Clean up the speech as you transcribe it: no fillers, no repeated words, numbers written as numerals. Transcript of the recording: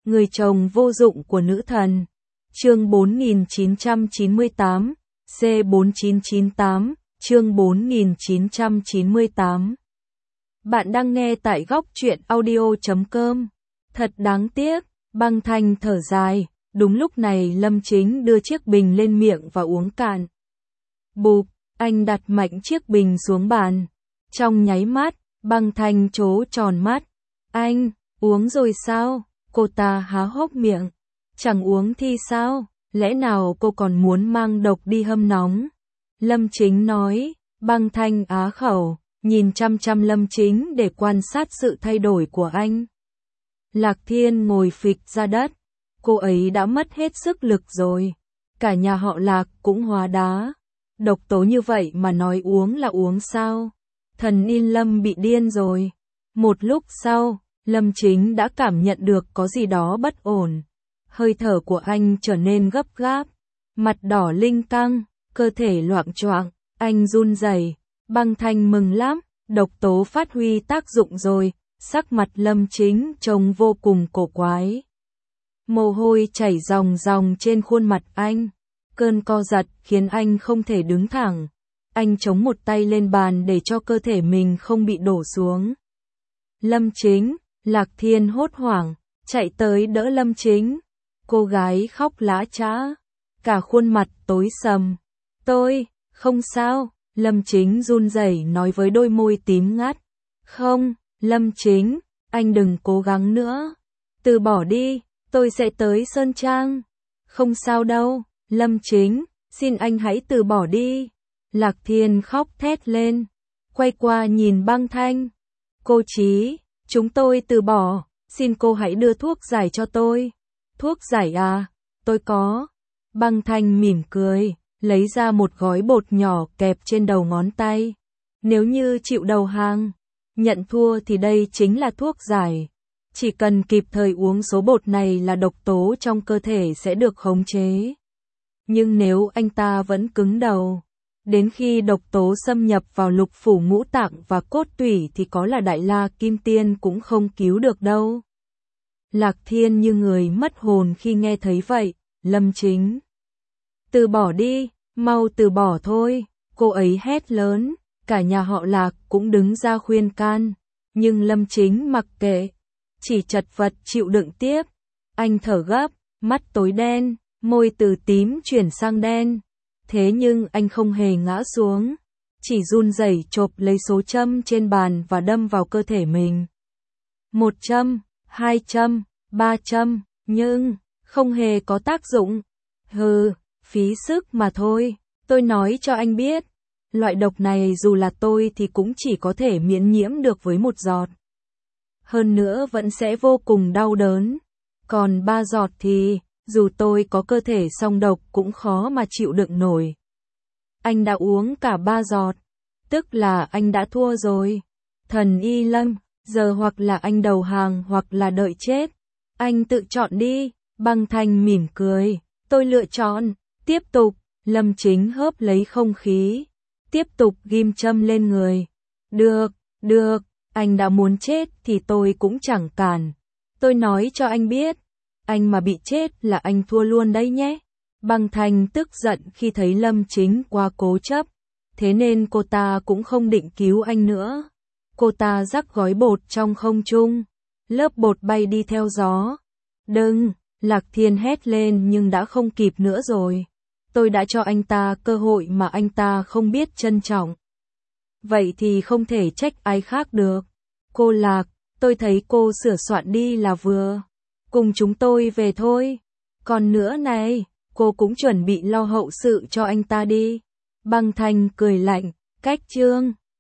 Người chồng vô dụng của nữ thần. Chương 4998, C4998, chương 4998. Bạn đang nghe tại góc truyện audio.com. Thật đáng tiếc, Băng Thanh thở dài, đúng lúc này Lâm Chính đưa chiếc bình lên miệng và uống cạn. Bụp, anh đặt mạnh chiếc bình xuống bàn. Trong nháy mắt, Băng Thanh trố tròn mắt. Anh, uống rồi sao? Cô ta há hốc miệng. Chẳng uống thì sao? Lẽ nào cô còn muốn mang độc đi hâm nóng? Lâm Chính nói. Băng Thanh á khẩu, nhìn chăm chăm Lâm Chính để quan sát sự thay đổi của anh. Lạc Thiên ngồi phịch ra đất. Cô ấy đã mất hết sức lực rồi. Cả nhà họ Lạc cũng hóa đá. Độc tố như vậy mà nói uống là uống sao? Thần Yên Lâm bị điên rồi. Một lúc sau, Lâm Chính đã cảm nhận được có gì đó bất ổn. Hơi thở của anh trở nên gấp gáp. Mặt đỏ linh căng, cơ thể loạng choạng, anh run rẩy. Băng Thanh mừng lắm, độc tố phát huy tác dụng rồi. Sắc mặt Lâm Chính trông vô cùng cổ quái. Mồ hôi chảy ròng ròng trên khuôn mặt anh. Cơn co giật khiến anh không thể đứng thẳng. Anh chống một tay lên bàn để cho cơ thể mình không bị đổ xuống. Lâm Chính, Lạc Thiên hốt hoảng, chạy tới đỡ Lâm Chính. Cô gái khóc lã chã, cả khuôn mặt tối sầm. Tôi, không sao, Lâm Chính run rẩy nói với đôi môi tím ngắt. Không, Lâm Chính, anh đừng cố gắng nữa. Từ bỏ đi, tôi sẽ tới Sơn Trang. Không sao đâu, Lâm Chính, xin anh hãy từ bỏ đi. Lạc Thiên khóc thét lên, quay qua nhìn Băng Thanh. Cô Chí, chúng tôi từ bỏ, xin cô hãy đưa thuốc giải cho tôi. Thuốc giải à, tôi có. Băng Thanh mỉm cười, lấy ra một gói bột nhỏ kẹp trên đầu ngón tay. Nếu như chịu đầu hàng, nhận thua thì đây chính là thuốc giải. Chỉ cần kịp thời uống số bột này là độc tố trong cơ thể sẽ được khống chế. Nhưng nếu anh ta vẫn cứng đầu, đến khi độc tố xâm nhập vào lục phủ ngũ tạng và cốt tủy thì có là Đại La Kim Tiên cũng không cứu được đâu. Lạc Thiên như người mất hồn khi nghe thấy vậy. Lâm Chính, từ bỏ đi, mau từ bỏ thôi, cô ấy hét lớn. Cả nhà họ Lạc cũng đứng ra khuyên can, nhưng Lâm Chính mặc kệ, chỉ chật vật chịu đựng tiếp. Anh thở gấp, mắt tối đen, môi từ tím chuyển sang đen. Thế nhưng anh không hề ngã xuống, chỉ run rẩy chộp lấy số châm trên bàn và đâm vào cơ thể mình. 1 châm, 2 châm, 3 châm, nhưng không hề có tác dụng. Hừ, phí sức mà thôi, tôi nói cho anh biết. Loại độc này dù là tôi thì cũng chỉ có thể miễn nhiễm được với 1 giọt. Hơn nữa vẫn sẽ vô cùng đau đớn. Còn 3 giọt thì, dù tôi có cơ thể song độc cũng khó mà chịu đựng nổi. Anh đã uống cả 3 giọt, tức là anh đã thua rồi. Thần Y Lâm, giờ hoặc là anh đầu hàng hoặc là đợi chết. Anh tự chọn đi. Băng Thanh mỉm cười. Tôi lựa chọn. Tiếp tục, Lâm Chính hớp lấy không khí. Tiếp tục ghim châm lên người. Được, được, anh đã muốn chết thì tôi cũng chẳng cản. Tôi nói cho anh biết, anh mà bị chết là anh thua luôn đấy nhé. Băng Thanh tức giận khi thấy Lâm Chính quá cố chấp, thế nên cô ta cũng không định cứu anh nữa. Cô ta rắc gói bột trong không trung, lớp bột bay đi theo gió. Đừng, Lạc Thiên hét lên nhưng đã không kịp nữa rồi. Tôi đã cho anh ta cơ hội mà anh ta không biết trân trọng. Vậy thì không thể trách ai khác được. Cô Lạc, tôi thấy cô sửa soạn đi là vừa. Cùng chúng tôi về thôi. Còn nữa này, cô cũng chuẩn bị lo hậu sự cho anh ta đi. Băng Thanh cười lạnh, cách chương.